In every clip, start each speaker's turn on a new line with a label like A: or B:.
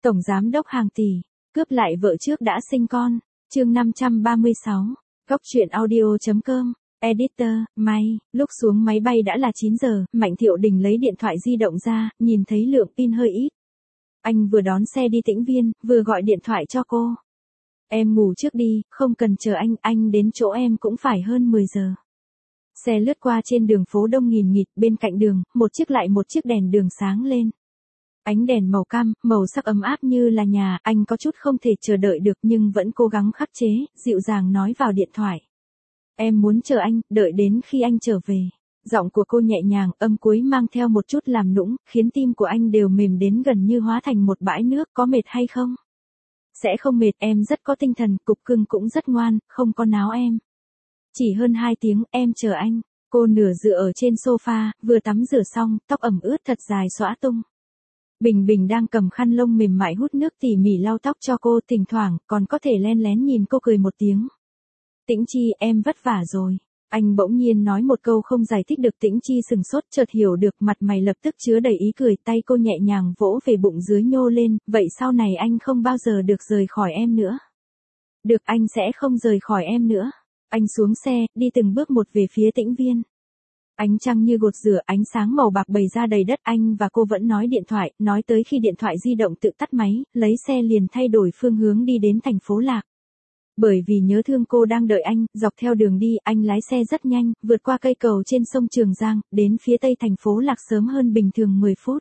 A: Tổng giám đốc hàng tỷ, cướp lại vợ trước đã sinh con. Chương 536. Góc truyện audio.com. Editor, May, lúc xuống máy bay đã là 9 giờ, Mạnh Thiệu Đình lấy điện thoại di động ra, nhìn thấy lượng pin hơi ít. Anh vừa đón xe đi Tĩnh Viên, vừa gọi điện thoại cho cô. Em ngủ trước đi, không cần chờ anh đến chỗ em cũng phải hơn 10 giờ. Xe lướt qua trên đường phố đông nghìn nghịt, bên cạnh đường, một chiếc lại một chiếc đèn đường sáng lên. Ánh đèn màu cam, màu sắc ấm áp như là nhà, anh có chút không thể chờ đợi được nhưng vẫn cố gắng khắc chế, dịu dàng nói vào điện thoại. Em muốn chờ anh, đợi đến khi anh trở về. Giọng của cô nhẹ nhàng, âm cuối mang theo một chút làm nũng, khiến tim của anh đều mềm đến gần như hóa thành một bãi nước, có mệt hay không? Sẽ không mệt, em rất có tinh thần, cục cưng cũng rất ngoan, không có náo em. Chỉ hơn 2 tiếng, em chờ anh. Cô nửa dựa ở trên sofa, vừa tắm rửa xong, tóc ẩm ướt thật dài xõa tung. Bình Bình đang cầm khăn lông mềm mại hút nước tỉ mỉ lau tóc cho cô, thỉnh thoảng còn có thể len lén nhìn cô cười một tiếng. Tĩnh Chi, em vất vả rồi. Anh bỗng nhiên nói một câu không giải thích được. Tĩnh Chi sừng sốt, chợt hiểu được, mặt mày lập tức chứa đầy ý cười, tay cô nhẹ nhàng vỗ về bụng dưới nhô lên, vậy sau này anh không bao giờ được rời khỏi em nữa. Được, anh sẽ không rời khỏi em nữa. Anh xuống xe, đi từng bước một về phía Tĩnh Viên. Ánh trăng như gột rửa, ánh sáng màu bạc bày ra đầy đất, anh và cô vẫn nói điện thoại, nói tới khi điện thoại di động tự tắt máy, lấy xe liền thay đổi phương hướng đi đến thành phố Lạc. Bởi vì nhớ thương cô đang đợi anh, dọc theo đường đi, anh lái xe rất nhanh, vượt qua cây cầu trên sông Trường Giang, đến phía tây thành phố Lạc sớm hơn bình thường 10 phút.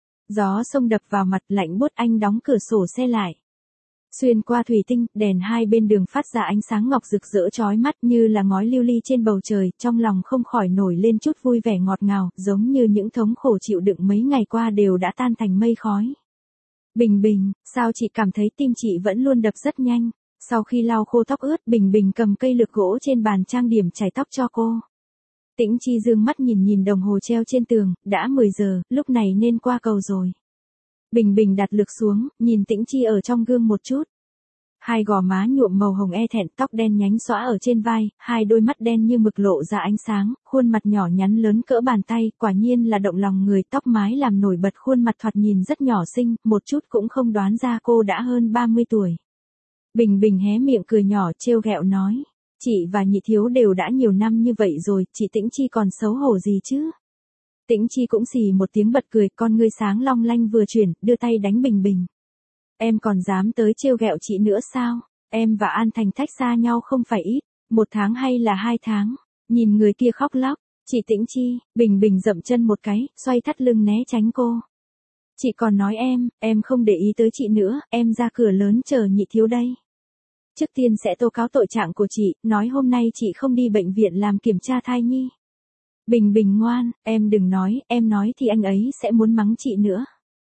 A: Gió sông đập vào mặt lạnh buốt, anh đóng cửa sổ xe lại. Xuyên qua thủy tinh, đèn hai bên đường phát ra ánh sáng ngọc rực rỡ chói mắt như là ngói lưu ly trên bầu trời, trong lòng không khỏi nổi lên chút vui vẻ ngọt ngào, giống như những thống khổ chịu đựng mấy ngày qua đều đã tan thành mây khói. Bình Bình, sao chị cảm thấy tim chị vẫn luôn đập rất nhanh? Sau khi lau khô tóc ướt, Bình Bình cầm cây lược gỗ trên bàn trang điểm chải tóc cho cô. Tĩnh Chi dương mắt nhìn đồng hồ treo trên tường, đã 10 giờ, lúc này nên qua cầu rồi. Bình Bình đặt lược xuống, nhìn Tĩnh Chi ở trong gương một chút. Hai gò má nhuộm màu hồng e thẹn, tóc đen nhánh xõa ở trên vai, hai đôi mắt đen như mực lộ ra ánh sáng, khuôn mặt nhỏ nhắn lớn cỡ bàn tay, quả nhiên là động lòng người, tóc mái làm nổi bật khuôn mặt thoạt nhìn rất nhỏ xinh, một chút cũng không đoán ra cô đã hơn 30 tuổi. Bình Bình hé miệng cười nhỏ trêu ghẹo nói, chị và Nhị Thiếu đều đã nhiều năm như vậy rồi, chị Tĩnh Chi còn xấu hổ gì chứ? Tĩnh Chi cũng xì một tiếng bật cười, con ngươi sáng long lanh vừa chuyển, đưa tay đánh Bình Bình. Em còn dám tới trêu ghẹo chị nữa sao? Em và An Thành Thách xa nhau không phải ít, 1 tháng hay là 2 tháng? Nhìn người kia khóc lóc, chị Tĩnh Chi, Bình Bình dậm chân một cái, xoay thắt lưng né tránh cô. Chị còn nói em không để ý tới chị nữa, em ra cửa lớn chờ Nhị Thiếu đây. Trước tiên sẽ tố cáo tội trạng của chị, nói hôm nay chị không đi bệnh viện làm kiểm tra thai nhi. Bình Bình ngoan, em đừng nói, em nói thì anh ấy sẽ muốn mắng chị nữa.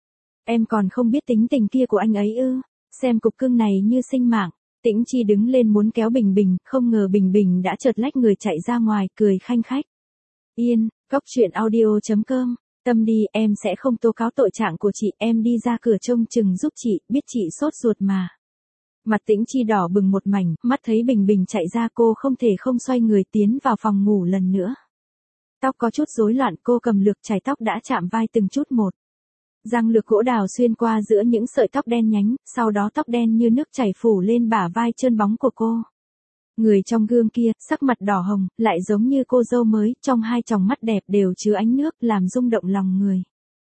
A: Em còn không biết tính tình kia của anh ấy ư, xem cục cưng này như sinh mạng. Tĩnh Chi đứng lên muốn kéo Bình Bình, không ngờ Bình Bình đã chợt lách người chạy ra ngoài, cười khanh khách. Yên, góc truyện audio.com, tâm đi, em sẽ không tố cáo tội trạng của chị, em đi ra cửa trông chừng giúp chị, biết chị sốt ruột mà. Mặt Tĩnh Chi đỏ bừng một mảnh, mắt thấy Bình Bình chạy ra cô không thể không xoay người tiến vào phòng ngủ lần nữa. Tóc có chút rối loạn, cô cầm lược chải tóc đã chạm vai từng chút một. Răng lược gỗ đào xuyên qua giữa những sợi tóc đen nhánh, sau đó tóc đen như nước chảy phủ lên bả vai trơn bóng của cô. Người trong gương kia, sắc mặt đỏ hồng, lại giống như cô dâu mới, trong hai tròng mắt đẹp đều chứa ánh nước, làm rung động lòng người.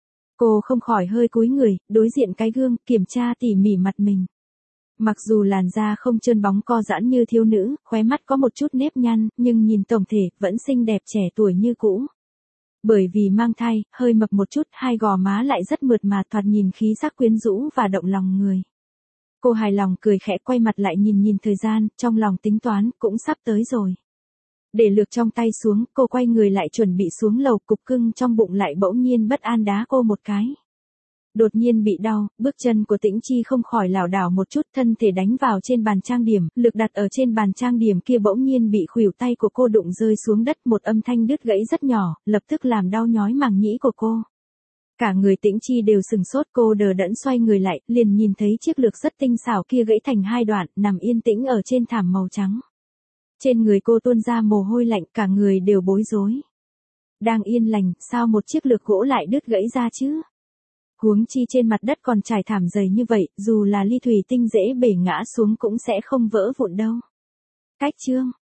A: Cô không khỏi hơi cúi người, đối diện cái gương, kiểm tra tỉ mỉ mặt mình. Mặc dù làn da không trơn bóng co giãn như thiếu nữ, khóe mắt có một chút nếp nhăn, nhưng nhìn tổng thể, vẫn xinh đẹp trẻ tuổi như cũ. Bởi vì mang thai, hơi mập một chút, hai gò má lại rất mượt mà, thoạt nhìn khí sắc quyến rũ và động lòng người. Cô hài lòng cười khẽ, quay mặt lại nhìn thời gian, trong lòng tính toán, cũng sắp tới rồi. Để lược trong tay xuống, cô quay người lại chuẩn bị xuống lầu, cục cưng trong bụng lại bỗng nhiên bất an đá cô một cái. Đột nhiên bị đau, bước chân của Tĩnh Chi không khỏi lảo đảo một chút, thân thể đánh vào trên bàn trang điểm, lực đặt ở trên bàn trang điểm kia bỗng nhiên bị khuỷu tay của cô đụng rơi xuống đất, một âm thanh đứt gãy rất nhỏ, lập tức làm đau nhói màng nhĩ của cô. Cả người Tĩnh Chi đều sừng sốt, cô đờ đẫn xoay người lại, liền nhìn thấy chiếc lược rất tinh xảo kia gãy thành hai đoạn, nằm yên tĩnh ở trên thảm màu trắng. Trên người cô tuôn ra mồ hôi lạnh, cả người đều bối rối. Đang yên lành, sao một chiếc lược gỗ lại đứt gãy ra chứ? Huống chi trên mặt đất còn trải thảm dày như vậy, dù là ly thủy tinh dễ bể ngã xuống cũng sẽ không vỡ vụn đâu. Cách chương